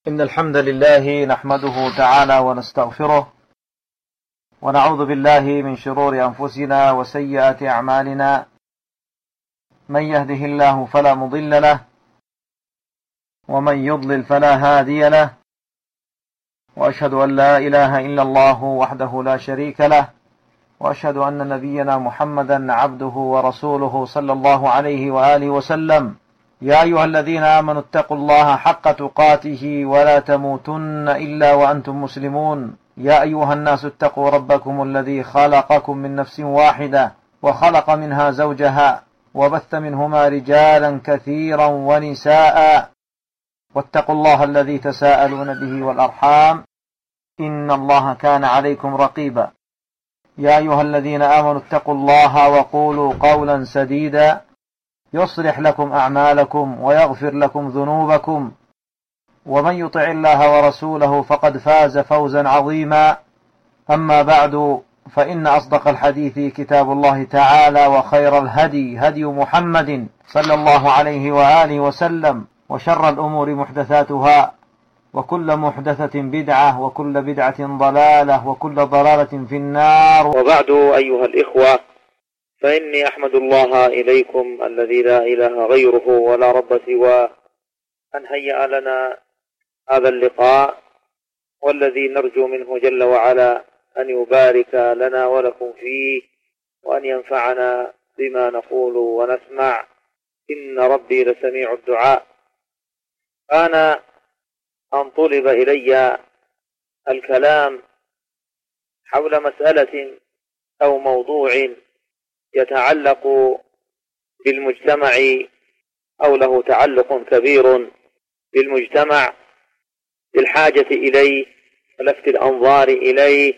إن الحمد لله نحمده تعالى ونستغفره ونعوذ بالله من شرور أنفسنا وسيئات أعمالنا. من يهده الله فلا مضل له ومن يضلل فلا هادي له، وأشهد أن لا إله إلا الله وحده لا شريك له، وأشهد أن نبينا محمدا عبده ورسوله صلى الله عليه وآله وسلم. يا أيها الذين آمنوا اتقوا الله حق تقاته ولا تموتن إلا وأنتم مسلمون. يا أيها الناس اتقوا ربكم الذي خلقكم من نفس واحدة وخلق منها زوجها وبث منهما رجالا كثيرا ونساء، واتقوا الله الذي تساءلون به والأرحام إن الله كان عليكم رقيبا. يا أيها الذين آمنوا اتقوا الله وقولوا قولا سديدا يصلح لكم أعمالكم ويغفر لكم ذنوبكم، ومن يطع الله ورسوله فقد فاز فوزا عظيما. أما بعد، فإن أصدق الحديث كتاب الله تعالى، وخير الهدي هدي محمد صلى الله عليه وآله وسلم، وشر الأمور محدثاتها، وكل محدثة بدعة، وكل بدعة ضلالة، وكل ضلالة في النار. وبعد أيها الإخوة، فإني أحمد الله إليكم الذي لا إله غيره ولا رب سواه أن هيأ لنا هذا اللقاء، والذي نرجو منه جل وعلا أن يبارك لنا ولكم فيه، وأن ينفعنا بما نقول ونسمع، إن ربي لسميع الدعاء. أنا أن طلب إلي الكلام حول مسألة أو موضوع يتعلق بالمجتمع، أو له تعلق كبير بالمجتمع، بالحاجة إليه ولفت الأنظار إليه.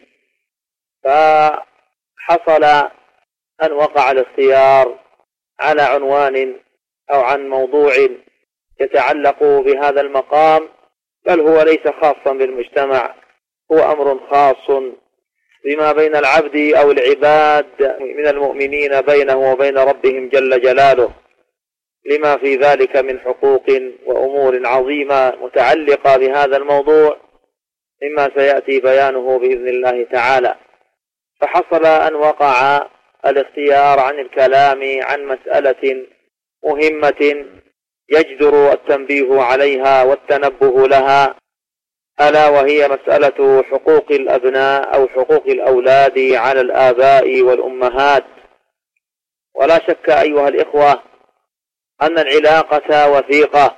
فحصل أن وقع الاختيار على عنوان أو عن موضوع يتعلق بهذا المقام، بل هو ليس خاصا بالمجتمع، هو أمر خاص بما بين العبد أو العباد من المؤمنين بينه وبين ربهم جل جلاله، لما في ذلك من حقوق وأمور عظيمة متعلقة بهذا الموضوع، مما سيأتي بيانه بإذن الله تعالى. فحصل أن وقع الاختيار عن الكلام عن مسألة مهمة يجدر التنبيه عليها والتنبه لها، ألا وهي مسألة حقوق الأبناء أو حقوق الأولاد على الآباء والأمهات. ولا شك أيها الإخوة أن العلاقة وثيقة،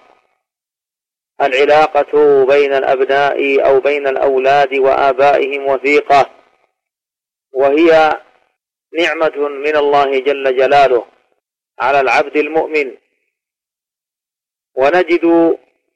العلاقة بين الأبناء أو بين الأولاد وآبائهم وثيقة، وهي نعمة من الله جل جلاله على العبد المؤمن. ونجد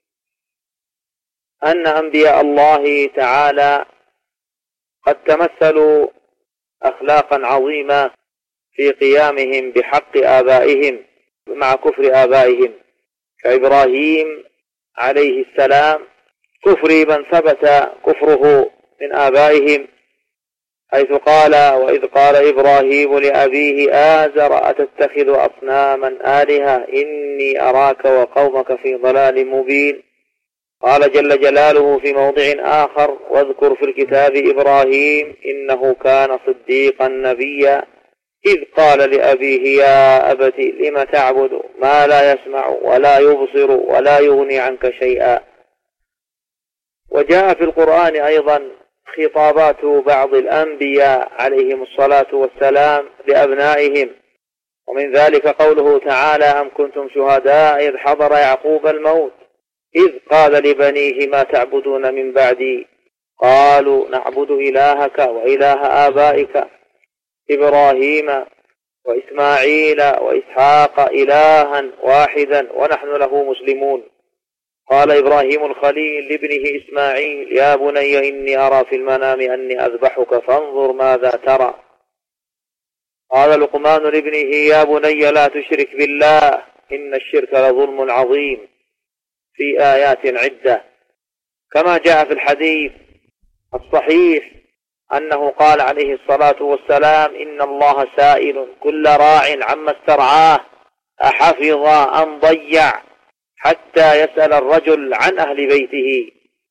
أن أنبياء الله تعالى قد تمثلوا أخلاقا عظيمة في قيامهم بحق آبائهم مع كفر آبائهم، كإبراهيم عليه السلام، كفر من ثبت كفره من آبائهم، حيث قال: وإذ قال إبراهيم لأبيه آزر أتتخذ أصناما آلهة إني أراك وقومك في ضلال مبين. قال جل جلاله في موضع آخر: واذكر في الكتاب إبراهيم إنه كان صديقا نبيا إذ قال لأبيه يا أبت لم تعبد ما لا يسمع ولا يبصر ولا يغني عنك شيئا. وجاء في القرآن أيضا خطابات بعض الأنبياء عليهم الصلاة والسلام لأبنائهم، ومن ذلك قوله تعالى: أم كنتم شهداء إذ حضر يعقوب الموت إذ قال لبنيه ما تعبدون من بعدي قالوا نعبد إلهك وإله آبائك إبراهيم وإسماعيل وإسحاق إلها واحدا ونحن له مسلمون. قال إبراهيم الخليل لابنه إسماعيل: يا بني إني أرى في المنام أني أذبحك فانظر ماذا ترى. قال لقمان لابنه: يا بني لا تشرك بالله إن الشرك لظلم عظيم، في آيات عدة. كما جاء في الحديث الصحيح أنه قال عليه الصلاة والسلام: إن الله سائل كل راع عما استرعاه أحفظ أم ضيع، حتى يسأل الرجل عن أهل بيته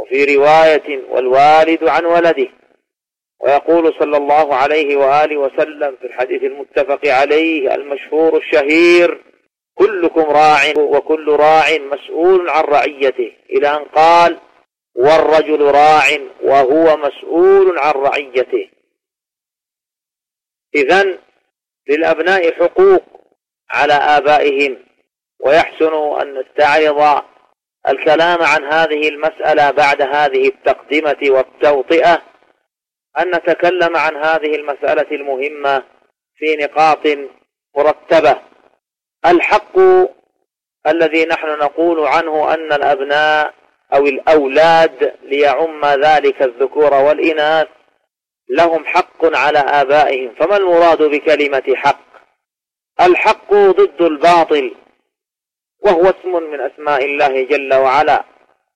وفي رواية والوالد عن ولده. ويقول صلى الله عليه وآله وسلم في الحديث المتفق عليه المشهور الشهير: كلكم راع وكل راع مسؤول عن رعيته، إلى أن قال: والرجل راع وهو مسؤول عن رعيته. إذن للأبناء حقوق على آبائهم، ويحسن أن نستعرض الكلام عن هذه المسألة بعد هذه التقدمة والتوطئة، أن نتكلم عن هذه المسألة المهمة في نقاط مرتبة. الحق الذي نحن نقول عنه أن الأبناء أو الأولاد ليعم ذلك الذكور والإناث لهم حق على آبائهم. فما المراد بكلمة حق؟ الحق ضد الباطل، وهو اسم من أسماء الله جل وعلا،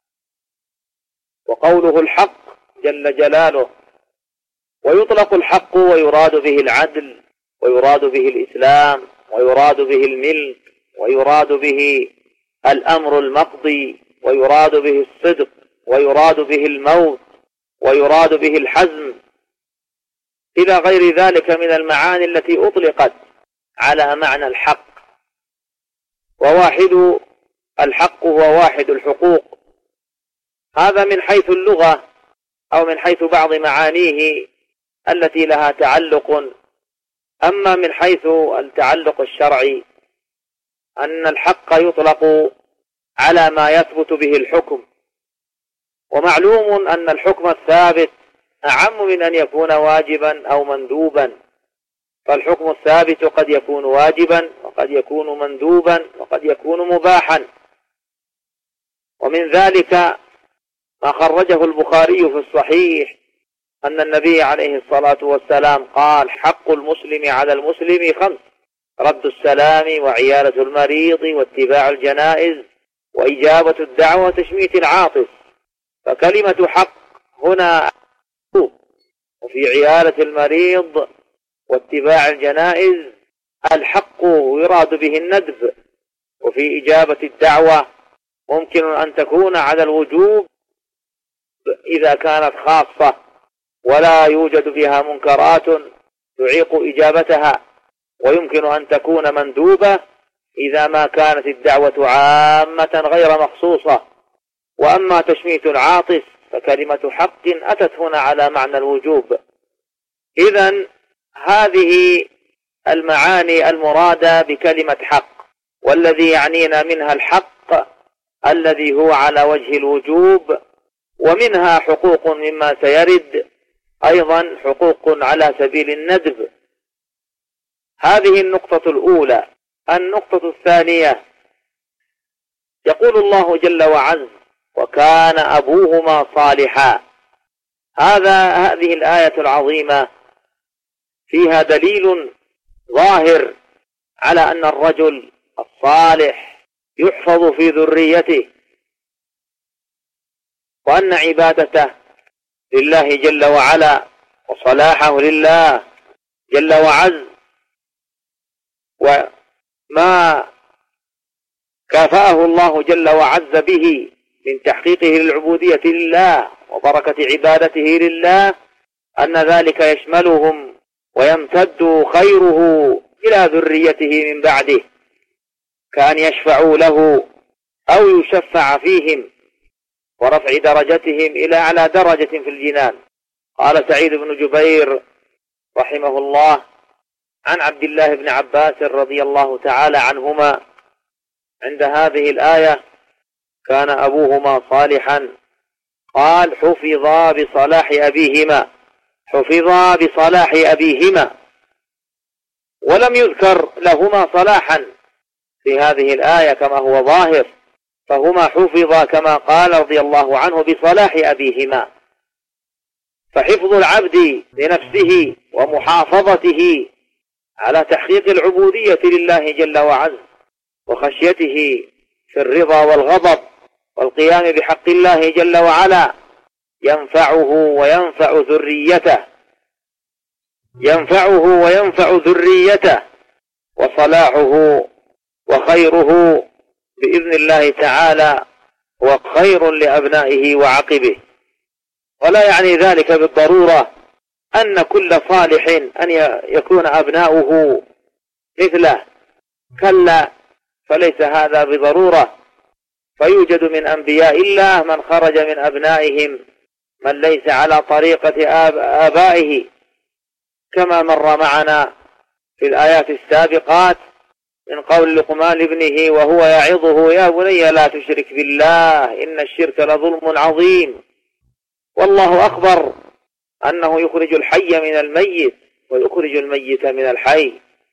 وقوله الحق جل جلاله. ويطلق الحق ويراد به العدل، ويراد به الإسلام، ويراد به الملك، ويراد به الأمر المقضي، ويراد به الصدق، ويراد به الموت، ويراد به الحزم، إلى غير ذلك من المعاني التي أطلقت على معنى الحق. وواحد الحق هو واحد الحقوق، هذا من حيث اللغة أو من حيث بعض معانيه التي لها تعلق. أما من حيث التعلق الشرعي أن الحق يطلق على ما يثبت به الحكم، ومعلوم أن الحكم الثابت أعم من أن يكون واجبا أو مندوبا، فالحكم الثابت قد يكون واجبا وقد يكون مندوبا وقد يكون مباحا. ومن ذلك ما خرجه البخاري في الصحيح أن النبي عليه الصلاة والسلام قال: حق المسلم على المسلم 5: رد السلام، وعيادة المريض، واتباع الجنائز، وإجابة الدعوة، وتشميت العاطس. فكلمة حق هنا، وفي عيادة المريض واتباع الجنائز الحق يراد به الندب، وفي إجابة الدعوة ممكن أن تكون على الوجوب إذا كانت خاصة ولا يوجد فيها منكرات تعيق إجابتها، ويمكن أن تكون مندوبة إذا ما كانت الدعوة عامة غير مخصوصة. وأما تشميت العاطس فكلمة حق أتت هنا على معنى الوجوب. إذن هذه المعاني المرادة بكلمة حق، والذي يعنينا منها الحق الذي هو على وجه الوجوب، ومنها حقوق مما سيرد أيضا حقوق على سبيل الندب. هذه النقطة الأولى. النقطة الثانية، يقول الله جل وعز: وكان أبوهما صالحا. هذه الآية العظيمة فيها دليل ظاهر على أن الرجل الصالح يحفظ في ذريته، وأن عبادته لله جل وعلا وصلاحه لله جل وعز، وما كافأه الله جل وعز به من تحقيقه للعبودية لله وبركة عبادته لله، أن ذلك يشملهم ويمتد خيره إلى ذريته من بعده، كأن يشفعوا له أو يشفع فيهم، ورفع درجتهم إلى أعلى درجة في الجنان. قال سعيد بن جبير رحمه الله عن عبد الله بن عباس رضي الله تعالى عنهما عند هذه الآية: كان أبوهما صالحا، قال: حفظا بصلاح أبيهما، حفظا بصلاح أبيهما، ولم يذكر لهما صلاحا في هذه الآية كما هو ظاهر، فهما حفظا كما قال رضي الله عنه بصلاح أبيهما. فحفظ العبد لنفسه ومحافظته على تحقيق العبودية لله جل وعز وخشيته في الرضا والغضب والقيام بحق الله جل وعلا ينفعه وينفع ذريته، ينفعه وينفع ذريته، وصلاحه وخيره بإذن الله تعالى هو خير لأبنائه وعقبه. ولا يعني ذلك بالضرورة أن كل صالح أن يكون أبناؤه مثله، كلا، فليس هذا بضرورة. فيوجد من أنبياء الله من خرج من أبنائهم من ليس على طريقة آبائه، كما مر معنا في الآيات السابقات من قول لقمان لابنه وهو يعظه يا بني لا تشرك بالله إن الشرك لظلم عظيم. والله أخبر أنه يخرج الحي من الميت ويخرج الميت من الحي.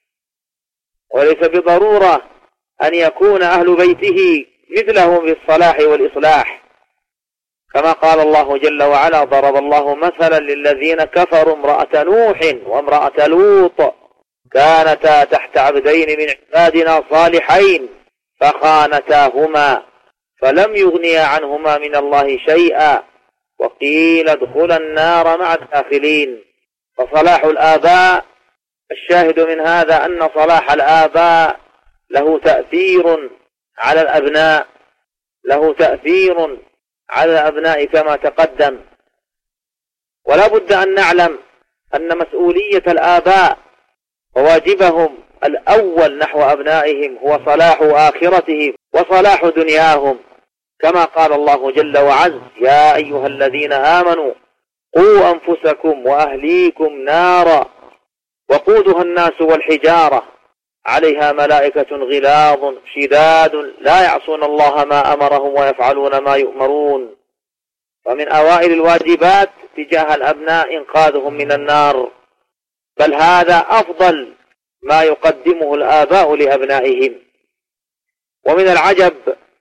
وليس بضرورة أن يكون أهل بيته مثلهم في الصلاح والإصلاح، كما قال الله جل وعلا ضرب الله مثلا للذين كفروا امرأة نوح وامرأة لوط كانتا تحت عبدين من عبادنا صالحين فخانتاهما فلم يغنيا عنهما من الله شيئا وقيل ادخلا النار مع الداخلين. فصلاح الآباء، الشاهد من هذا أن صلاح الآباء له تأثير على الأبناء، له تأثير على الأبناء كما تقدم. ولا بد أن نعلم أن مسؤولية الآباء وواجبهم الأول نحو أبنائهم هو صلاح آخرتهم وصلاح دنياهم، كما قال الله جل وعز يا أيها الذين آمنوا قوا أنفسكم وأهليكم نارا وقودها الناس والحجارة عليها ملائكة غلاظ شداد لا يعصون الله ما أمرهم ويفعلون ما يؤمرون. فمن أوائل الواجبات تجاه الأبناء إنقاذهم من النار، بل هذا أفضل ما يقدمه الآباء لأبنائهم. ومن العجب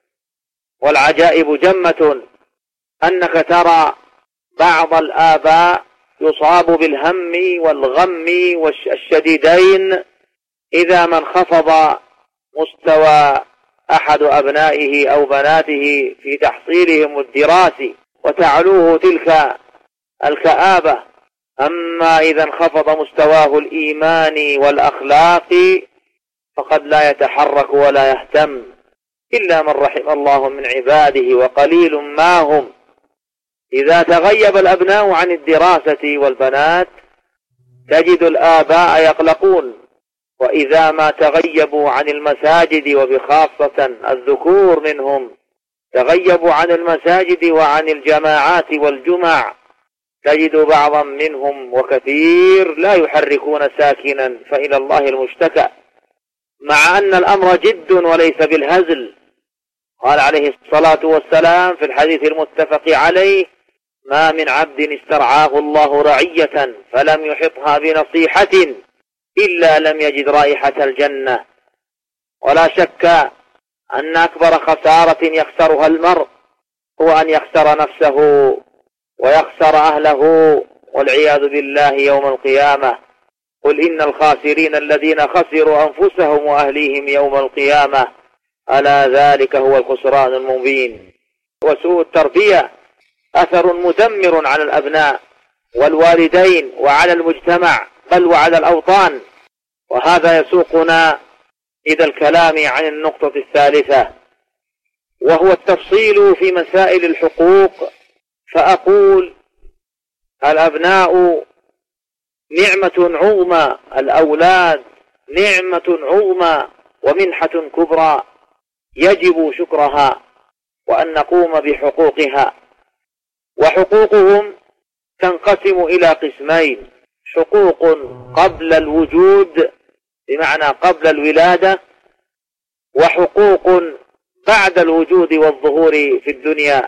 والعجائب جمة أنك ترى بعض الآباء يصاب بالهم والغم الشديدين إذا ما انخفض مستوى أحد أبنائه أو بناته في تحصيلهم الدراسي وتعلوه تلك الكآبة. أما إذا انخفض مستواه الإيماني والأخلاقي فقد لا يتحرك ولا يهتم إلا من رحم الله من عباده وقليل ما هم. إذا تغيب الأبناء عن الدراسة والبنات تجد الآباء يقلقون، وإذا ما تغيبوا عن المساجد وبخاصة الذكور منهم تغيبوا عن المساجد وعن الجماعات والجمع تجد بعضا منهم وكثير لا يحركون ساكنا فإلى الله المشتكى، مع أن الأمر جد وليس بالهزل. قال عليه الصلاة والسلام في الحديث المتفق عليه ما من عبد استرعاه الله رعية فلم يحطها بنصيحة إلا لم يجد رائحة الجنة. ولا شك أن أكبر خسارة يخسرها المرء هو أن يخسر نفسه ويخسر أهله والعياذ بالله يوم القيامة. قل إن الخاسرين الذين خسروا أنفسهم وأهليهم يوم القيامة ألا ذلك هو الخسران المبين. وسوء التربية أثر مدمر على الأبناء والوالدين وعلى المجتمع بل وعلى الأوطان. وهذا يسوقنا إلى الكلام عن النقطة الثالثة وهو التفصيل في مسائل الحقوق. فأقول الأبناء نعمة عظمى، الأولاد نعمة عظمى ومنحة كبرى يجب شكرها وأن نقوم بحقوقها. وحقوقهم تنقسم إلى قسمين: حقوق قبل الوجود بمعنى قبل الولادة، وحقوق بعد الوجود والظهور في الدنيا.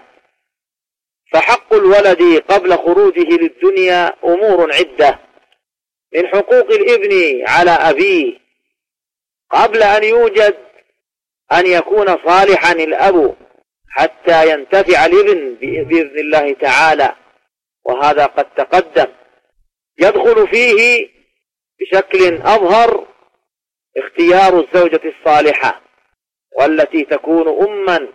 فحق الولد قبل خروجه للدنيا أمور عدة. من حقوق الابن على أبيه قبل أن يوجد أن يكون صالحا الأب حتى ينتفع الابن بإذن الله تعالى، وهذا قد تقدم. يدخل فيه بشكل أظهر اختيار الزوجة الصالحة والتي تكون أما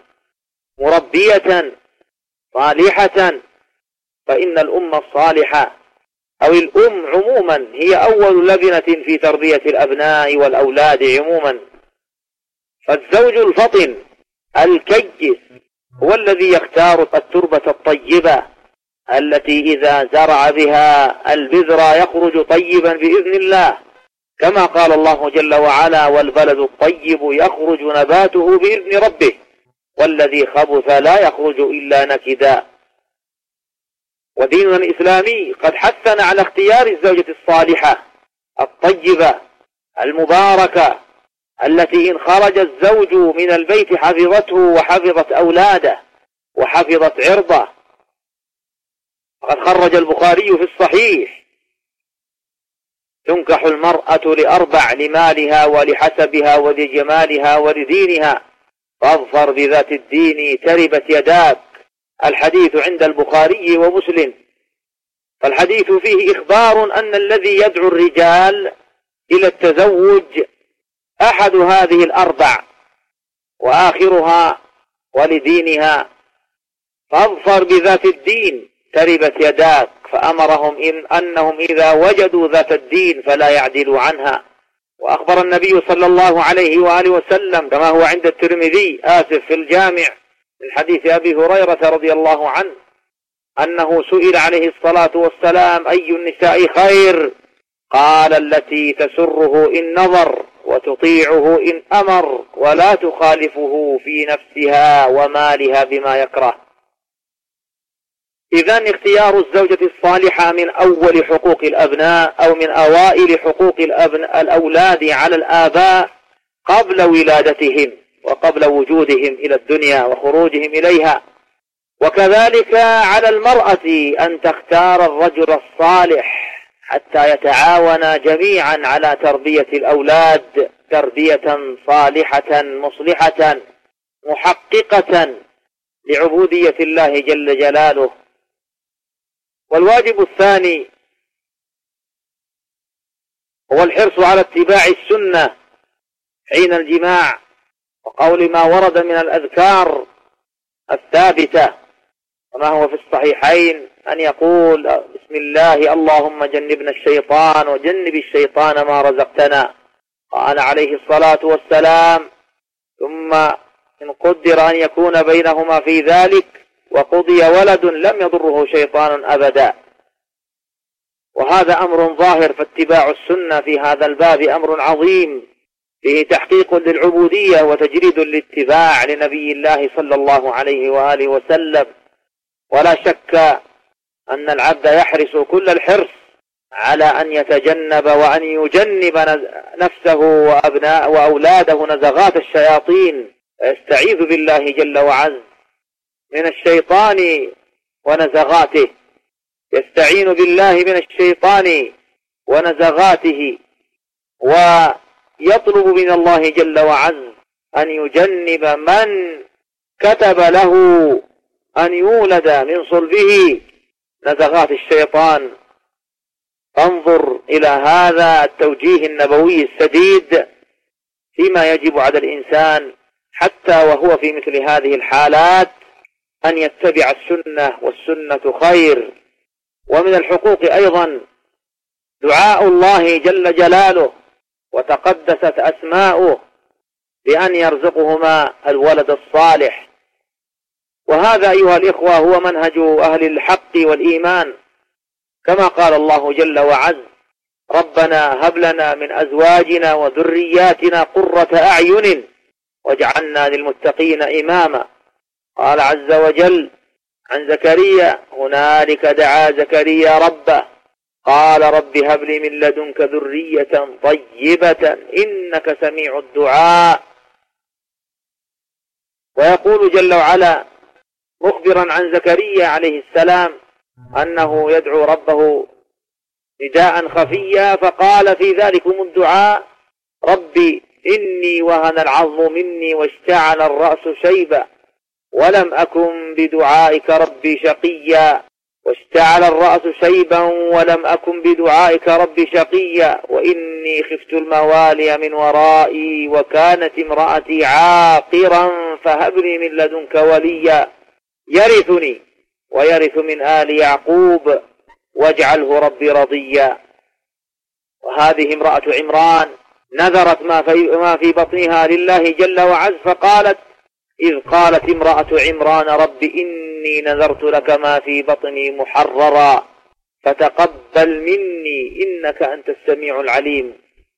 مربية صالحة، فإن الأم الصالحة أو الأم عموما هي أول لبنة في تربية الأبناء والأولاد عموما. فالزوج الفطن الكيس هو الذي يختار التربة الطيبة التي إذا زرع بها البذر يخرج طيبا بإذن الله، كما قال الله جل وعلا: والبلد الطيب يخرج نباته بإذن ربه والذي خبث لا يخرج إلا نكدا. وديننا الإسلامي قد حثنا على اختيار الزوجة الصالحة الطيبة المباركة التي إن خرج الزوج من البيت حفظته وحفظت أولاده وحفظت عرضه. وقد خرج البخاري في الصحيح: تنكح المرأة لأربع: لمالها ولحسبها ولجمالها ولدينها، فاظفر بذات الدين تربت يداك. الحديث عند البخاري ومسلم. فالحديث فيه إخبار أن الذي يدعو الرجال إلى التزوج أحد هذه الأربع، وآخرها ولدينها، فاظفر بذات الدين تربت يداك. فأمرهم أنهم إذا وجدوا ذات الدين فلا يعدلوا عنها. وأخبر النبي صلى الله عليه وآله وسلم كما هو عند الترمذي في الجامع من حديث أبي هريرة رضي الله عنه أنه سئل عليه الصلاة والسلام: أي النساء خير؟ قال: التي تسره إن نظر وتطيعه إن أمر ولا تخالفه في نفسها ومالها بما يكره. إذن اختيار الزوجة الصالحة من أول حقوق الأبناء أو من أوائل حقوق الأولاد على الآباء قبل ولادتهم وقبل وجودهم إلى الدنيا وخروجهم إليها. وكذلك على المرأة أن تختار الرجل الصالح حتى يتعاونا جميعا على تربية الأولاد تربية صالحة مصلحة محققة لعبودية الله جل جلاله. والواجب الثاني هو الحرص على اتباع السنة حين الجماع، وقول ما ورد من الأذكار الثابتة، وما هو في الصحيحين أن يقول: بسم الله اللهم جنبنا الشيطان وجنب الشيطان ما رزقتنا. قال عليه الصلاة والسلام: ثم إن قدر أن يكون بينهما في ذلك وقضي ولد لم يضره شيطان أبدا. وهذا أمر ظاهر، فاتباع السنة في هذا الباب أمر عظيم فيه تحقيق للعبودية وتجريد للاتباع لنبي الله صلى الله عليه وآله وسلم. ولا شك أن العبد يحرص كل الحرص على أن يتجنب وأن يجنب نفسه وأبناء وأولاده نزغات الشياطين، ويستعيذ بالله جل وعز من الشيطان ونزغاته، يستعين بالله من الشيطان ونزغاته، ويطلب من الله جل وعز أن يجنب من كتب له أن يولد من صلبه نزغات الشيطان. انظر إلى هذا التوجيه النبوي السديد فيما يجب على الإنسان حتى وهو في مثل هذه الحالات أن يتبع السنة، والسنة خير. ومن الحقوق أيضا دعاء الله جل جلاله وتقدست أسماؤه بأن يرزقهما الولد الصالح. وهذا أيها الإخوة هو منهج أهل الحق والإيمان، كما قال الله جل وعز: ربنا هب لنا من أزواجنا وذرياتنا قرة أعين واجعلنا للمتقين إماما. قال عز وجل عن زكريا: هنالك دعا زكريا ربه قال رب هب لي من لدنك ذرية طيبة إنك سميع الدعاء. ويقول جل وعلا مخبرا عن زكريا عليه السلام أنه يدعو ربه نداء خفيا، فقال في ذلكم الدعاء: ربي إني وهن العظم مني واشتعل الرأس شيبا ولم أكن بدعائك ربي شقيا. واشتعل الرأس شيبا ولم أكن بدعائك ربي شقيا، وإني خفت الموالي من ورائي وكانت امرأتي عاقرا فهب لي من لدنك وليا يرثني ويرث من آل يعقوب واجعله ربي رضيا. وهذه امرأة عمران نذرت ما في بطنها لله جل وعز، فقالت: إذ قالت امرأة عمران رب إني نذرت لك ما في بطني محررا فتقبل مني إنك أنت السميع العليم.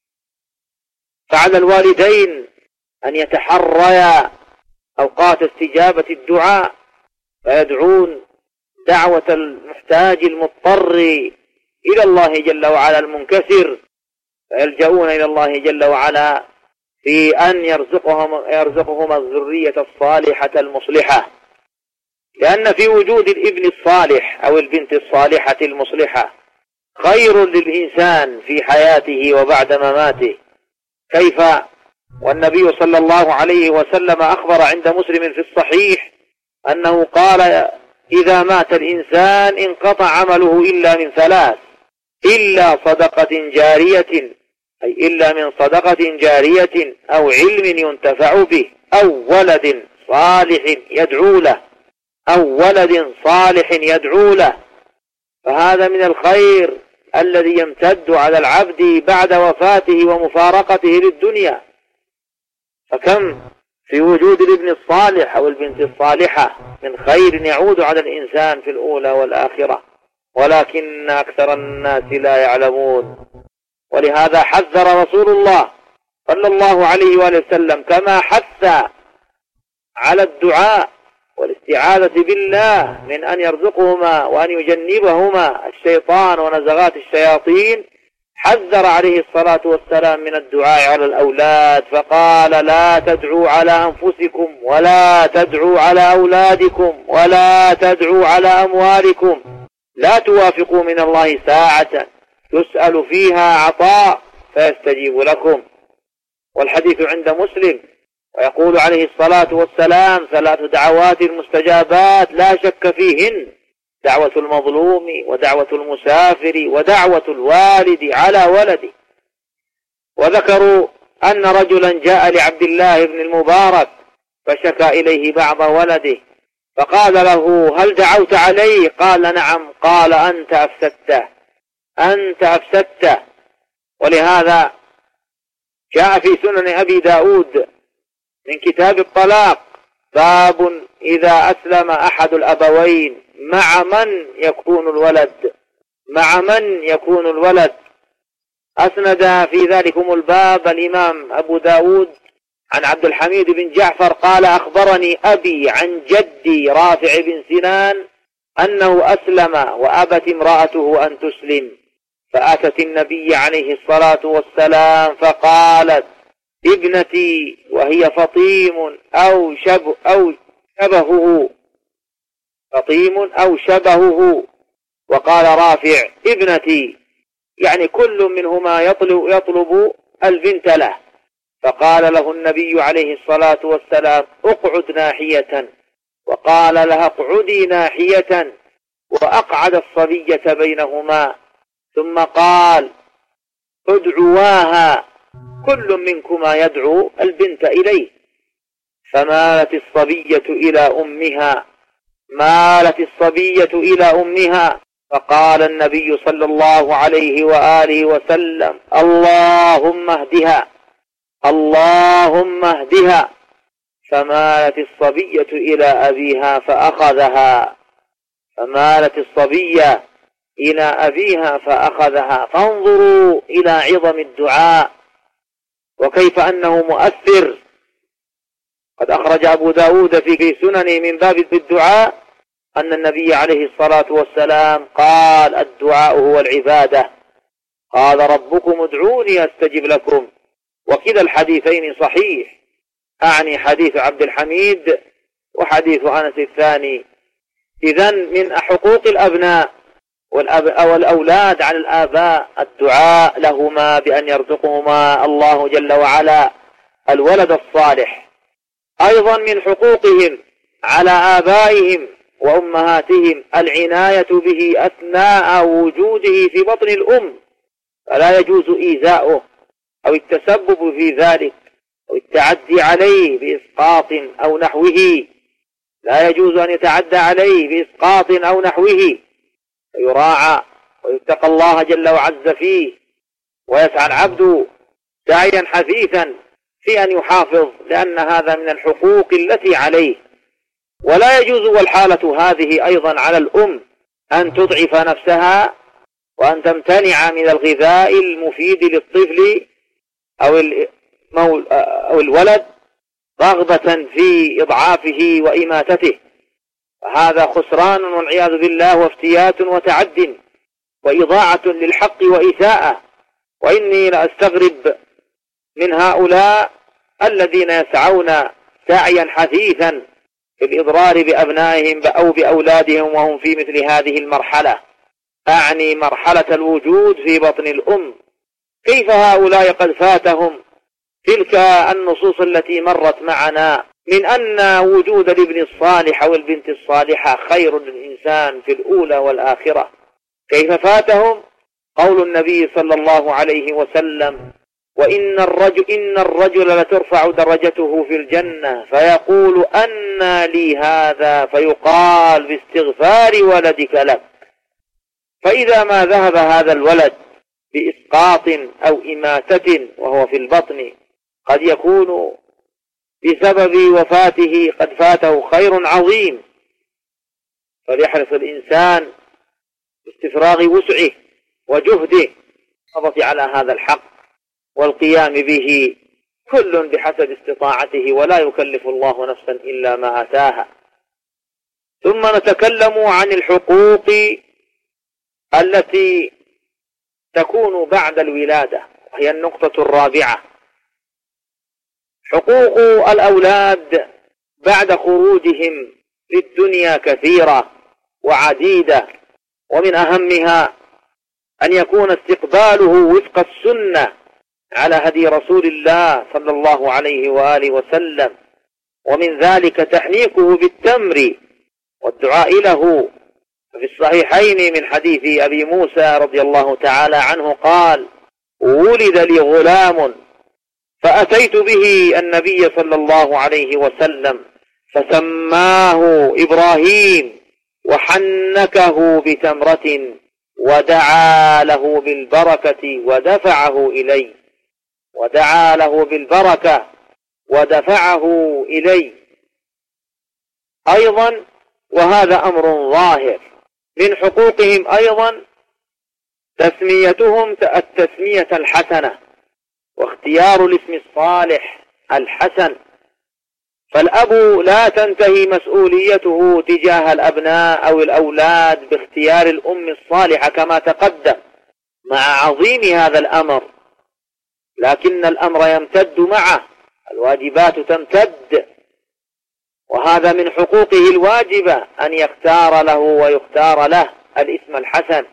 فعلى الوالدين أن يتحريا أوقات استجابة الدعاء، فيدعون دعوة المحتاج المضطر إلى الله جل وعلا المنكسر، فيلجؤون إلى الله جل وعلا في أن يرزقهم الذرية الصالحة المصلحة، لأن في وجود الابن الصالح أو البنت الصالحة المصلحة خير للإنسان في حياته وبعد مماته. كيف والنبي صلى الله عليه وسلم أخبر عند مسلم في الصحيح أنه قال إذا مات الإنسان انقطع عمله إلا من ثلاث، إلا صدقة جارية، أي إلا من صدقة جارية أو علم ينتفع به أو ولد صالح يدعو له، أو ولد صالح يدعو له. فهذا من الخير الذي يمتد على العبد بعد وفاته ومفارقته للدنيا. فكم في وجود الابن الصالح أو البنت الصالحة من خير يعود على الإنسان في الأولى والآخرة، ولكن أكثر الناس لا يعلمون. ولهذا حذر رسول الله صلى الله عليه وآله وسلم كما حث على الدعاء والاستعاذة بالله من أن يرزقهما وأن يجنبهما الشيطان ونزغات الشياطين، حذر عليه الصلاة والسلام من الدعاء على الأولاد، فقال لا تدعوا على أنفسكم ولا تدعوا على أولادكم ولا تدعوا على أموالكم، لا توافقوا من الله ساعة يسأل فيها عطاء فيستجيب لكم. والحديث عند مسلم، ويقول عليه الصلاة والسلام ثلاث دعوات مستجابات لا شك فيهن: دعوة المظلوم ودعوة المسافر ودعوة الوالد على ولده. وذكروا أن رجلا جاء لعبد الله بن المبارك فشكى إليه بعض ولده، فقال له هل دعوت عليه؟ قال نعم. قال أنت أفسدته. ولهذا جاء في سنن أبي داود من كتاب الطلاق باب إذا أسلم أحد الأبوين مع من يكون الولد. أسند في ذلكم الباب الإمام أبو داود عن عبد الحميد بن جعفر قال أخبرني أبي عن جدي رافع بن سنان أنه أسلم وأبت امرأته أن تسلم، فأتت النبي عليه الصلاة والسلام فقالت ابنتي، وهي فطيم أو شبهه. وقال رافع ابنتي، يعني كل منهما يطلب البنت له. فقال له النبي عليه الصلاة والسلام اقعد ناحية، وقال لها اقعدي ناحية، وأقعد الصبية بينهما، ثم قال ادعواها كل منكما يدعو البنت إليه. فمالت الصبية إلى أمها، فقال النبي صلى الله عليه وآله وسلم اللهم اهدها. فمالت الصبية إلى أبيها فأخذها. فانظروا إلى عظم الدعاء وكيف أنه مؤثر. قد أخرج أبو داود في سننه من باب الدعاء أن النبي عليه الصلاة والسلام قال الدعاء هو العبادة. قال ربكم ادعوني أستجب لكم. وكلا الحديثين صحيح، أعني حديث عبد الحميد وحديث أنس الثاني. إذن من حقوق الأبناء والأولاد على الآباء الدعاء لهما بأن يرزقهما الله جل وعلا الولد الصالح. أيضا من حقوقهم على آبائهم وأمهاتهم العناية به أثناء وجوده في بطن الأم، فلا يجوز إيذاؤه أو التسبب في ذلك أو التعدي عليه بإسقاط أو نحوه. لا يجوز أن يتعدى عليه بإسقاط أو نحوه، فيراعى ويتقى الله جل وعز فيه، ويسعى العبد سعيا حثيثا في أن يحافظ، لأن هذا من الحقوق التي عليه. ولا يجوز والحالة هذه أيضا على الأم أن تضعف نفسها وأن تمتنع من الغذاء المفيد للطفل أو الولد رغبة في إضعافه وإماتته، فهذا خسران والعياذ بالله، وافتيات وتعد وإضاعة للحق وإساءة. وإني لأستغرب من هؤلاء الذين يسعون سعيا حثيثا في الإضرار بأبنائهم أو بأولادهم وهم في مثل هذه المرحلة، أعني مرحلة الوجود في بطن الأم. كيف هؤلاء قد فاتهم تلك النصوص التي مرت معنا من أن وجود الابن الصالح والبنت الصالحة خير للإنسان في الأولى والآخرة؟ كيف فاتهم قول النبي صلى الله عليه وسلم: وإن الرجل لترفع درجته في الجنة فيقول أنى لي هذا، فيقال باستغفار ولدك لك. فإذا ما ذهب هذا الولد بإسقاط أو إماتة وهو في البطن، قد يكون بسبب وفاته قد فاته خير عظيم. فليحرص الإنسان باستفراغ وسعه وجهده الحفاظ على هذا الحق والقيام به، كل بحسب استطاعته، ولا يكلف الله نفسا إلا ما آتاها. ثم نتكلم عن الحقوق التي تكون بعد الولادة، وهي النقطة الرابعة. حقوق الأولاد بعد خروجهم للدنيا كثيرة وعديدة، ومن أهمها أن يكون استقباله وفق السنة على هدي رسول الله صلى الله عليه وآله وسلم، ومن ذلك تحنيكه بالتمر والدعاء له. في الصحيحين من حديث أبي موسى رضي الله تعالى عنه قال: ولد لي غلام فأتيت به النبي صلى الله عليه وسلم فسماه إبراهيم وحنكه بتمرة ودعا له بالبركة ودفعه إلي، ودعا له بالبركة ودفعه إلي. أيضا وهذا أمر ظاهر من حقوقهم أيضا تسميتهم التسمية الحسنة واختيار الاسم الصالح الحسن. فالأب لا تنتهي مسؤوليته تجاه الأبناء أو الأولاد باختيار الأم الصالحة كما تقدم، مع عظيم هذا الأمر، لكن الأمر يمتد معه، الواجبات تمتد، وهذا من حقوقه الواجبة أن يختار له ويختار له الاسم الحسن،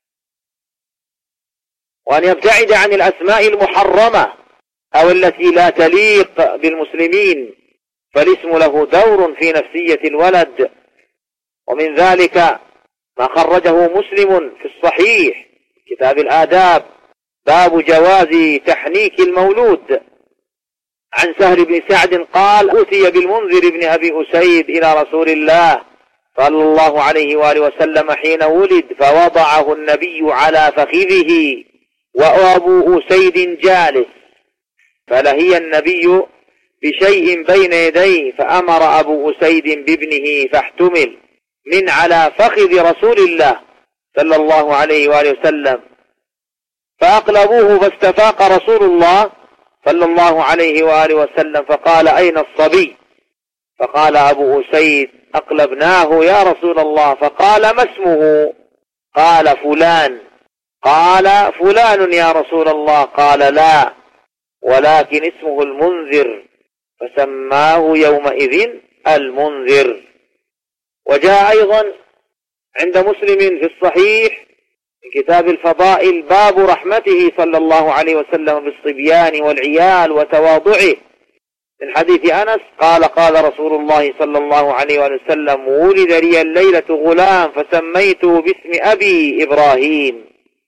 وأن يبتعد عن الأسماء المحرمة أو التي لا تليق بالمسلمين، فالاسم له دور في نفسية الولد. ومن ذلك ما خرجه مسلم في الصحيح كتاب الآداب باب جواز تحنيك المولود، عن سهل بن سعد قال: أتي بالمنذر بن أبي أسيد إلى رسول الله صلى الله عليه وآله وسلم حين ولد، فوضعه النبي على فخذه وأبو أسيد جالس، فلهي النبي بشيء بين يديه، فأمر أبو أسيد بابنه فاحتمل من على فخذ رسول الله صلى الله عليه وآله وسلم، فأقلبوه فاستفاق رسول الله صلى الله عليه وآله وسلم فقال: أين الصبي؟ فقال أبو أسيد: أقلبناه يا رسول الله. فقال: ما اسمه؟ قال: فلان. قال: فلان يا رسول الله؟ قال: لا، ولكن اسمه المنذر، فسماه يومئذ المنذر. وجاء أيضا عند مسلم في الصحيح في كتاب الفضائل باب رحمته صلى الله عليه وسلم بالصبيان والعيال وتواضعه، من حديث أنس قال: قال رسول الله صلى الله عليه وسلم: ولد لي الليلة غلام فسميته باسم أبي إبراهيم.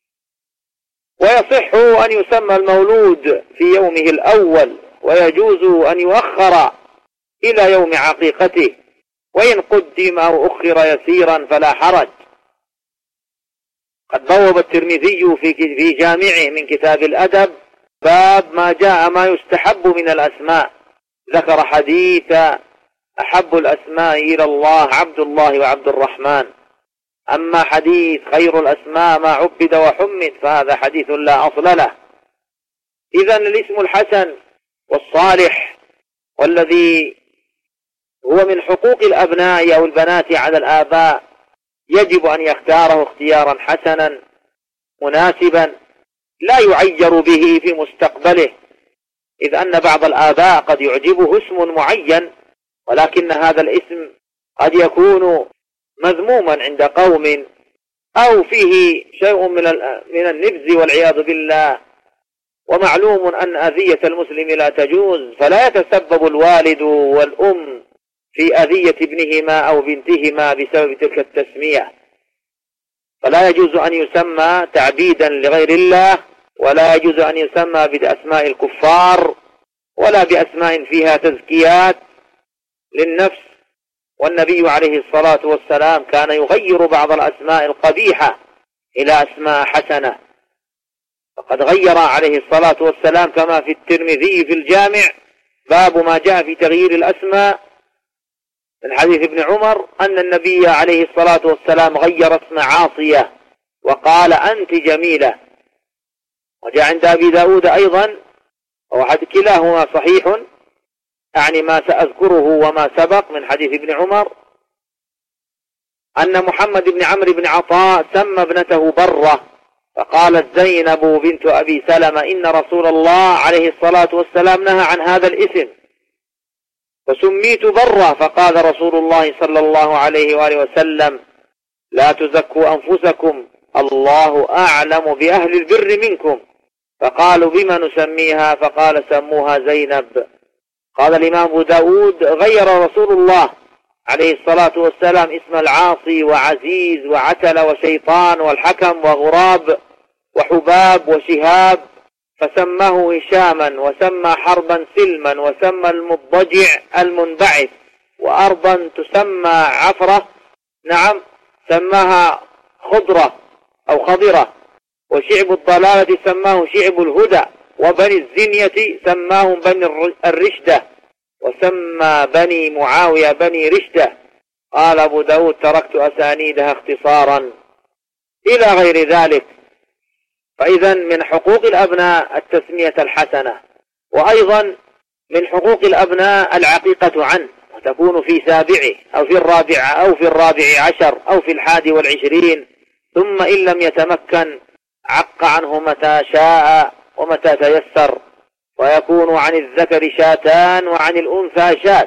ويصح أن يسمى المولود في يومه الأول، ويجوز أن يؤخر إلى يوم عقيقته، وإن قدم أو أخر يسيرا فلا حرج. قد بوب الترمذي في جامعه من كتاب الأدب باب ما جاء ما يستحب من الأسماء. ذكر حديث أحب الأسماء إلى الله عبد الله وعبد الرحمن. أما حديث خير الأسماء ما عبد وحمد فهذا حديث لا أصل له. إذن الاسم الحسن والصالح والذي هو من حقوق الأبناء أو البنات على الآباء يجب أن يختاره اختيارا حسنا مناسبا لا يعير به في مستقبله، إذ أن بعض الآباء قد يعجبه اسم معين ولكن هذا الاسم قد يكون مذموما عند قوم أو فيه شيء من النبذ والعياذ بالله. ومعلوم أن أذية المسلم لا تجوز، فلا يتسبب الوالد والأم في أذية ابنهما أو بنتهما بسبب تلك التسمية. فلا يجوز أن يسمى تعبيدا لغير الله، ولا يجوز أن يسمى بأسماء الكفار ولا بأسماء فيها تزكيات للنفس. والنبي عليه الصلاة والسلام كان يغير بعض الأسماء القبيحة إلى أسماء حسنة، فقد غير عليه الصلاة والسلام كما في الترمذي في الجامع باب ما جاء في تغيير الأسماء من حديث ابن عمر أن النبي عليه الصلاة والسلام غير اسم عاصية وقال أنت جميلة. وجاء عند أبي داود أيضا كلاهما صحيح، يعني ما سأذكره وما سبق من حديث ابن عمر أن محمد بن عمرو بن عطاء سمى ابنته برة فقالت زينب بنت أبي سلمة إن رسول الله عليه الصلاة والسلام نهى عن هذا الاسم فسميت برة، فقال رسول الله صلى الله عليه وآله وسلم لا تزكوا أنفسكم الله أعلم بأهل البر منكم. فقالوا بما نسميها؟ فقال سموها زينب. قال الإمام أبو داود غير رسول الله عليه الصلاة والسلام اسم العاصي وعزيز وعتل وشيطان والحكم وغراب وحباب وشهاب فسماه هشاما، وسمى حربا سلما، وسمى المضجع المنبعث، وأرضا تسمى عفرة نعم سماها خضرة أو خضرة، وشعب الضلالة سماه شعب الهدى، وبني الزنية سماهم بني الرشدة، وسمى بني معاوية بني رشدة. قال أبو داود تركت أسانيدها اختصارا إلى غير ذلك. فإذا من حقوق الأبناء التسمية الحسنة، وأيضا من حقوق الأبناء العقيقة عنه، وتكون في سابعه أو في الرابع عشر أو في 21، ثم إن لم يتمكن عق عنه متى شاء ومتى تيسر، ويكون عن الذكر شاتان وعن الأنثى شات.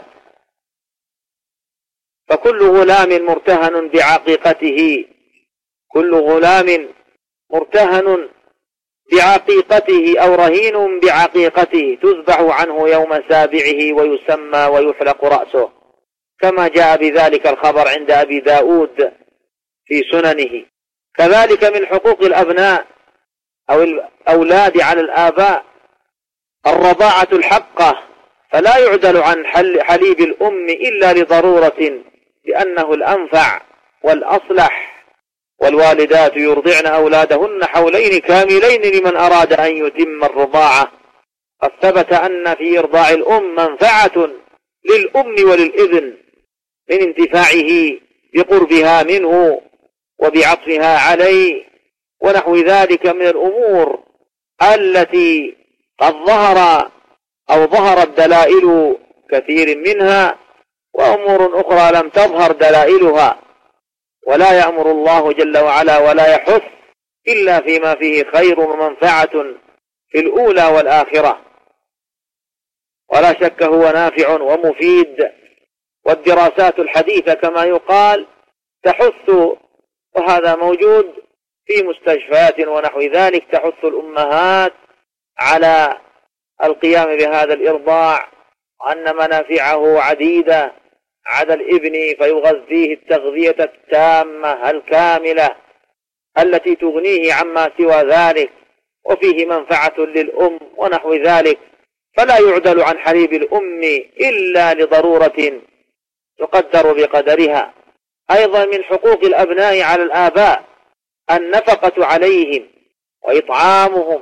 فكل غلام مرتهن بعقيقته، كل غلام مرتهن بعقيقته أو رهين بعقيقته تذبح عنه يوم سابعه ويسمى ويحلق رأسه، كما جاء بذلك الخبر عند أبي داود في سننه. كذلك من حقوق الأبناء أو الأولاد على الآباء الرضاعة الحقة، فلا يعدل عن حليب الأم إلا لضرورة لأنه الأنفع والأصلح. والوالدات يرضعن أولادهن حولين كاملين لمن أراد أن يتم الرضاعة. قد ثبت أن في إرضاع الأم منفعة للأم وللإذن من انتفاعه بقربها منه وبعطفها عليه ونحو ذلك من الأمور التي قد ظهرت دلائل كثير منها، وأمور أخرى لم تظهر دلائلها. ولا يأمر الله جل وعلا ولا يحث إلا فيما فيه خير ومنفعة في الأولى والآخرة، ولا شك هو نافع ومفيد. والدراسات الحديثة كما يقال تحث، وهذا موجود في مستشفيات ونحو ذلك، تحث الأمهات على القيام بهذا الإرضاع، وأن منافعه عديدة على الابن، فيغذيه التغذية التامة الكاملة التي تغنيه عما سوى ذلك، وفيه منفعة للأم ونحو ذلك. فلا يعدل عن حليب الأم إلا لضرورة تقدر بقدرها. أيضا من حقوق الأبناء على الآباء النفقة عليهم وإطعامهم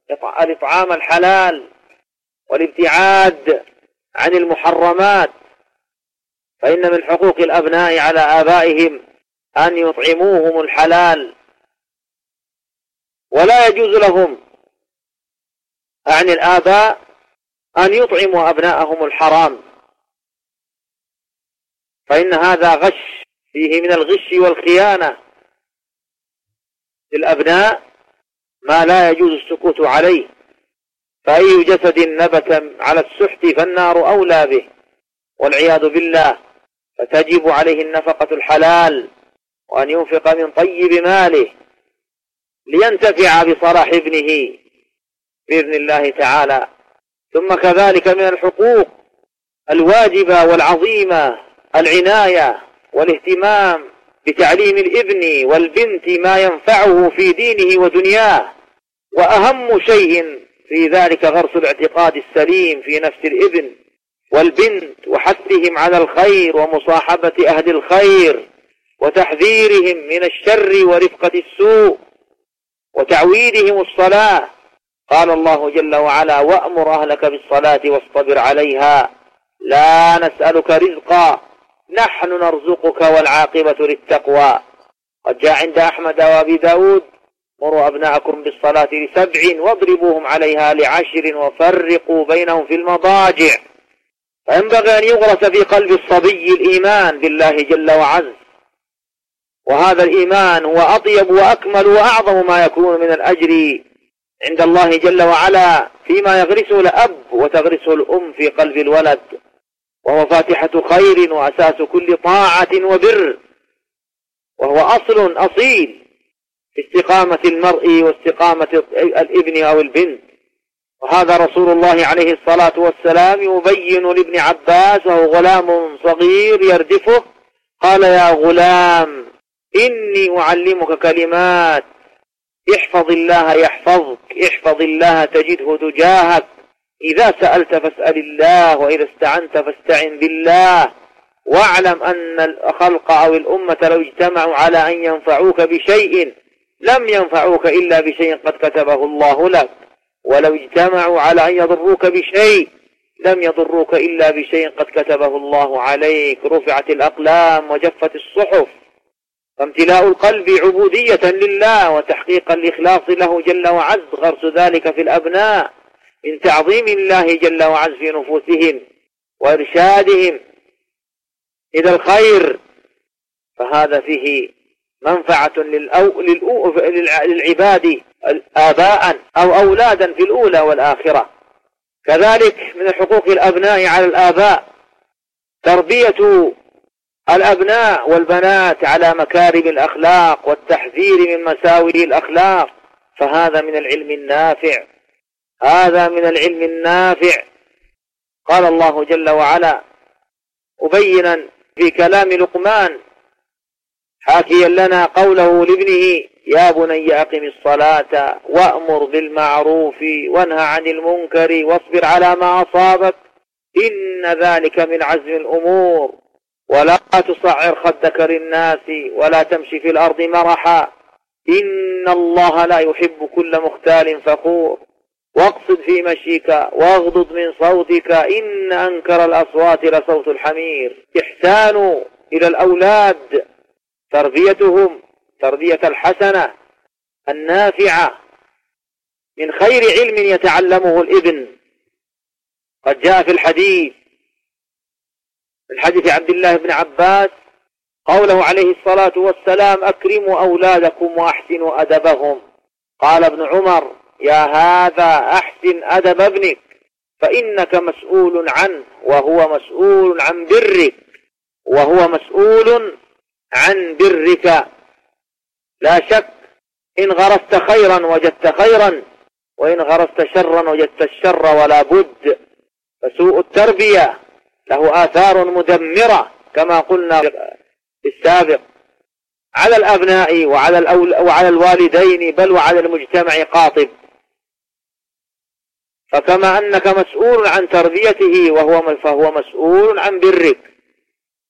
الإطعام الحلال والابتعاد عن المحرمات، فإن من حقوق الأبناء على آبائهم أن يطعموهم الحلال، ولا يجوز لهم عن الآباء أن يطعموا أبناءهم الحرام، فإن هذا غش، فيه من الغش والخيانة للأبناء ما لا يجوز السكوت عليه، فأي جسد نبت على السحت فالنار أولى به والعياذ بالله، فتجب عليه النفقة الحلال وأن ينفق من طيب ماله لينتفع بصلاح ابنه بإذن الله تعالى. ثم كذلك من الحقوق الواجبة والعظيمة العناية والاهتمام بتعليم الابن والبنت ما ينفعه في دينه ودنياه، وأهم شيء في ذلك غرس الاعتقاد السليم في نفس الابن والبنت، وحثهم على الخير ومصاحبة أهل الخير وتحذيرهم من الشر ورفقة السوء وتعويدهم الصلاة. قال الله جل وعلا: وأمر أهلك بالصلاة واصطبر عليها لا نسألك رزقا نحن نرزقك والعاقبة للتقوى. قد جاء عند أحمد وأبي داود: مروا أبناءكم بالصلاة ل7 واضربوهم عليها ل10 وفرقوا بينهم في المضاجع. فينبغي أن يغرس في قلب الصبي الإيمان بالله جل وعز، وهذا الإيمان هو أطيب وأكمل وأعظم ما يكون من الأجر عند الله جل وعلا فيما يغرسه الأب وتغرسه الأم في قلب الولد، وهو فاتحة خير وأساس كل طاعة وبر، وهو أصل أصيل في استقامة المرء واستقامة الابن أو البنت. وهذا رسول الله عليه الصلاة والسلام يبين لابن عباس وهو غلام صغير يردفه، قال: يا غلام إني أعلمك كلمات، احفظ الله يحفظك، احفظ الله تجده تجاهك، إذا سألت فاسأل الله، وإذا استعنت فاستعن بالله، واعلم أن الخلق أو الأمة لو اجتمعوا على أن ينفعوك بشيء لم ينفعوك إلا بشيء قد كتبه الله لك، ولو اجتمعوا على أن يضروك بشيء لم يضروك إلا بشيء قد كتبه الله عليك. رفعت الأقلام وجفت الصحف. فامتلاء القلب عبودية لله وتحقيقا الإخلاص له جل وعز، غرس ذلك في الأبناء من تعظيم الله جل وعز في نفوسهم وإرشادهم إلى الخير، فهذا فيه منفعة للعباد آباء أو أولادا في الأولى والآخرة. كذلك من حقوق الأبناء على الآباء تربية الأبناء والبنات على مكارم الأخلاق والتحذير من مساوئ الأخلاق، فهذا من العلم النافع، هذا من العلم النافع. قال الله جل وعلا مبينا في كلام لقمان حاكيا لنا قوله لابنه: يا بني أقم الصلاة وأمر بالمعروف وانهى عن المنكر واصبر على ما أصابك إن ذلك من عزم الأمور ولا تصعر خدك للناس ولا تمشي في الأرض مرحا إن الله لا يحب كل مختال فخور واقصد في مشيك واغضض من صوتك إن أنكر الأصوات لصوت الحمير. إحسان إلى الأولاد، تربيتهم تربية الحسنة النافعة من خير علم يتعلمه الابن. قد جاء في الحديث من حديث عبد الله بن عباس قوله عليه الصلاة والسلام: أكرموا أولادكم وأحسنوا أدبهم. قال ابن عمر: يا هذا أحسن أدب ابنك فإنك مسؤول عنه وهو مسؤول عن برك، وهو مسؤول عن برك. لا شك إن غرست خيرا وجدت خيرا، وإن غرست شرا وجدت الشر، ولا بد. فسوء التربية له آثار مدمرة كما قلنا في السابق على الأبناء وعلى الوالدين، بل وعلى المجتمع قاطب. فكما أنك مسؤول عن تربيته فهو مسؤول عن برك.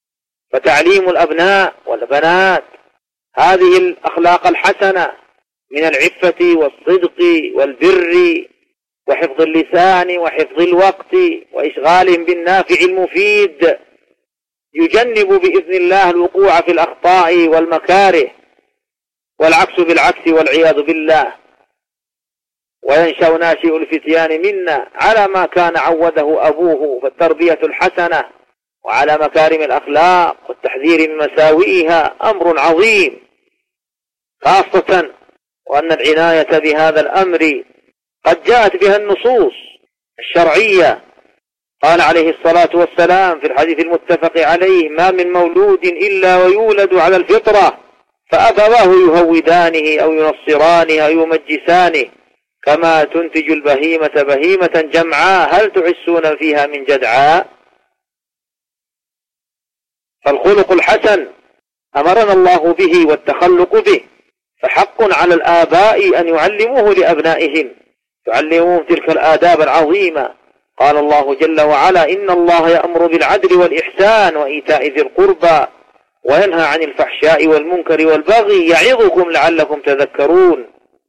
فتعليم الأبناء والبنات هذه الأخلاق الحسنة من العفة والصدق والبر وحفظ اللسان وحفظ الوقت وإشغالهم بالنافع المفيد، يجنب بإذن الله الوقوع في الأخطاء والمكاره، والعكس بالعكس والعياذ بالله. وينشأ ناشئ الفتيان منا على ما كان عوده أبوه، فالتربية الحسنة وعلى مكارم الأخلاق والتحذير من مساوئها أمر عظيم، خاصة وأن العناية بهذا الأمر قد جاءت بها النصوص الشرعية. قال عليه الصلاة والسلام في الحديث المتفق عليه: ما من مولود إلا ويولد على الفطرة، فأبواه يهودانه أو ينصرانه أو يمجسانه، كما تنتج البهيمة بهيمة جمعاء، هل تحسون فيها من جدعاء؟ فالخلق الحسن أمرنا الله به والتخلق به، فحق على الآباء أن يعلموه لأبنائهم، يعلموهم تلك الآداب العظيمة. قال الله جل وعلا: إن الله يأمر بالعدل والإحسان وإيتاء ذي القربى وينهى عن الفحشاء والمنكر والبغي يعظكم لعلكم تذكرون.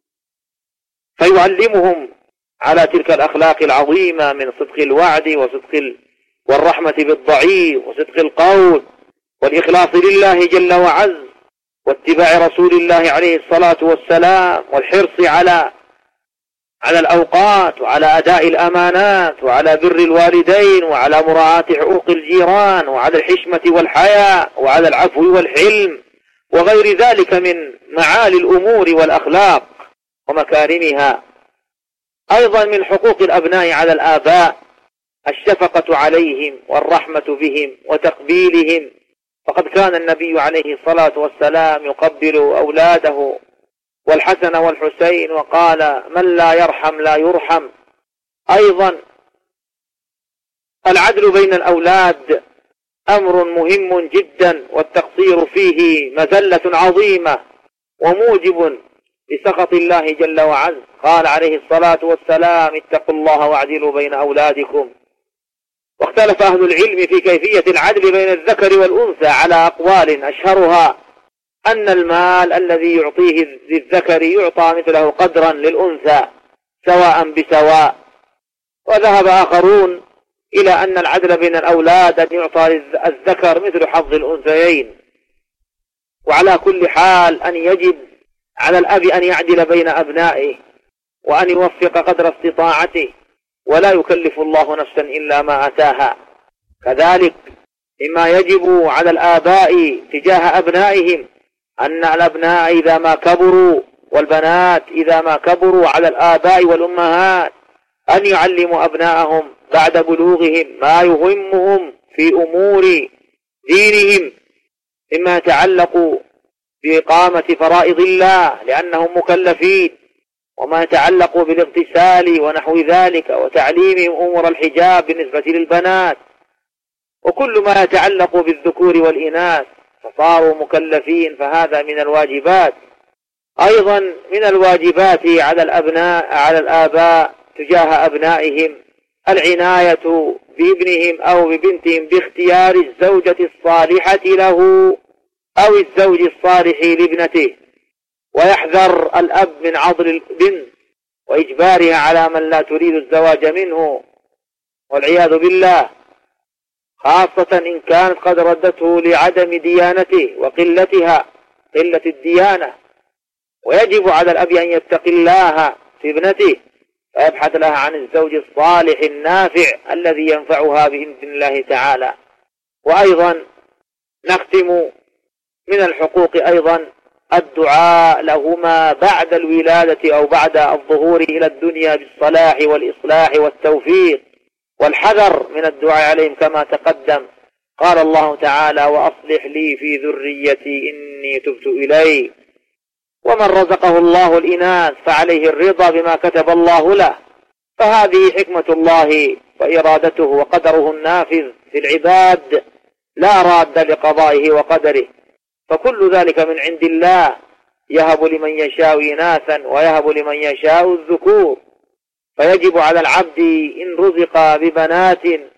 فيعلمهم على تلك الأخلاق العظيمة من صدق الوعد والرحمة بالضعيف وصدق القول والإخلاص لله جل وعز واتباع رسول الله عليه الصلاة والسلام، والحرص على الأوقات وعلى أداء الأمانات وعلى بر الوالدين وعلى مراعاة حقوق الجيران وعلى الحشمة والحياء وعلى العفو والحلم وغير ذلك من معالي الأمور والأخلاق ومكارمها. أيضا من حقوق الأبناء على الآباء الشفقة عليهم والرحمة بهم وتقبيلهم، فقد كان النبي عليه الصلاة والسلام يقبل أولاده والحسن والحسين وقال: من لا يرحم لا يرحم. أيضا العدل بين الأولاد أمر مهم جدا، والتقصير فيه مذلة عظيمة وموجب لسخط الله جل وعز. قال عليه الصلاة والسلام: اتقوا الله واعدلوا بين أولادكم. واختلف أهل العلم في كيفية العدل بين الذكر والأنثى على أقوال، أشهرها أن المال الذي يعطيه للذكر يعطى مثله قدرا للأنثى سواء بسواء. وذهب آخرون إلى أن العدل بين الأولاد أن يعطى للذكر مثل حظ الأنثيين. وعلى كل حال أن يجب على الأب أن يعدل بين أبنائه وأن يوفق قدر استطاعته، ولا يكلف الله نفسا إلا ما أتاها. كذلك مما يجب على الآباء تجاه أبنائهم أن الأبناء إذا ما كبروا والبنات إذا ما كبروا على الآباء والأمهات أن يعلموا أبنائهم بعد بلوغهم ما يهمهم في أمور دينهم مما يتعلق بإقامة فرائض الله لأنهم مكلفين، وما يتعلق بالاغتسال ونحو ذلك، وتعليمهم أمور الحجاب بالنسبة للبنات، وكل ما يتعلق بالذكور والإناث فصاروا مكلفين، فهذا من الواجبات. أيضا من الواجبات على الآباء تجاه أبنائهم العناية بابنهم أو ببنتهم باختيار الزوجة الصالحة له أو الزوج الصالح لابنته، ويحذر الأب من عضل البنت وإجبارها على من لا تريد الزواج منه والعياذ بالله، خاصة إن كانت قد ردته لعدم ديانته وقلة الديانة. ويجب على الأب أن يتقي الله في ابنته فيبحث لها عن الزوج الصالح النافع الذي ينفعها بإذن الله تعالى. وأيضا نختم من الحقوق أيضا الدعاء لهما بعد الولادة أو بعد الظهور إلى الدنيا بالصلاح والإصلاح والتوفيق، والحذر من الدعاء عليهم كما تقدم. قال الله تعالى: وأصلح لي في ذريتي إني تبت إليك. ومن رزقه الله الإناث فعليه الرضا بما كتب الله له، فهذه حكمة الله وإرادته وقدره النافذ في العباد لا راد لقضائه وقدره، فكل ذلك من عند الله، يهب لمن يشاء إناثا ويهب لمن يشاء الذكور. فيجب على العبد إن رزق ببنات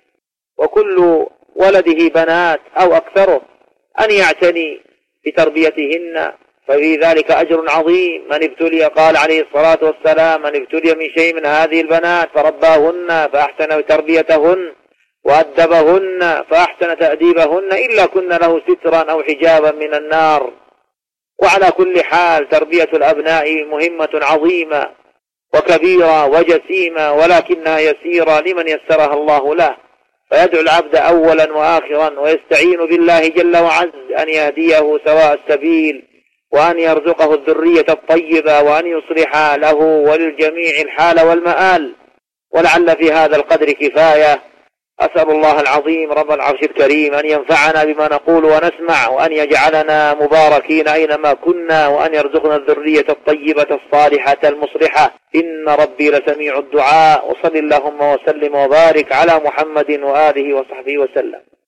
وكل ولده بنات أو أكثره أن يعتني بتربيتهن، ففي ذلك أجر عظيم. من ابتلي، قال عليه الصلاة والسلام: من ابتلي من شيء من هذه البنات فرباهن فأحسن تربيتهن وأدبهن فأحسن تأديبهن إلا كن له سترا أو حجابا من النار. وعلى كل حال تربية الأبناء مهمة عظيمة وكبيرة وجسيمة، ولكنها يسيرة لمن يسرها الله له، فيدعو العبد أولا وآخرا ويستعين بالله جل وعز أن يهديه سواء السبيل، وأن يرزقه الذرية الطيبة، وأن يصلح له وللجميع الحال والمآل. ولعل في هذا القدر كفاية. أسأل الله العظيم رب العرش الكريم أن ينفعنا بما نقول ونسمع، وأن يجعلنا مباركين أينما كنا، وأن يرزقنا الذرية الطيبة الصالحة المصلحة، إن ربي لسميع الدعاء. وصل اللهم وسلم وبارك على محمد وآله وصحبه وسلم.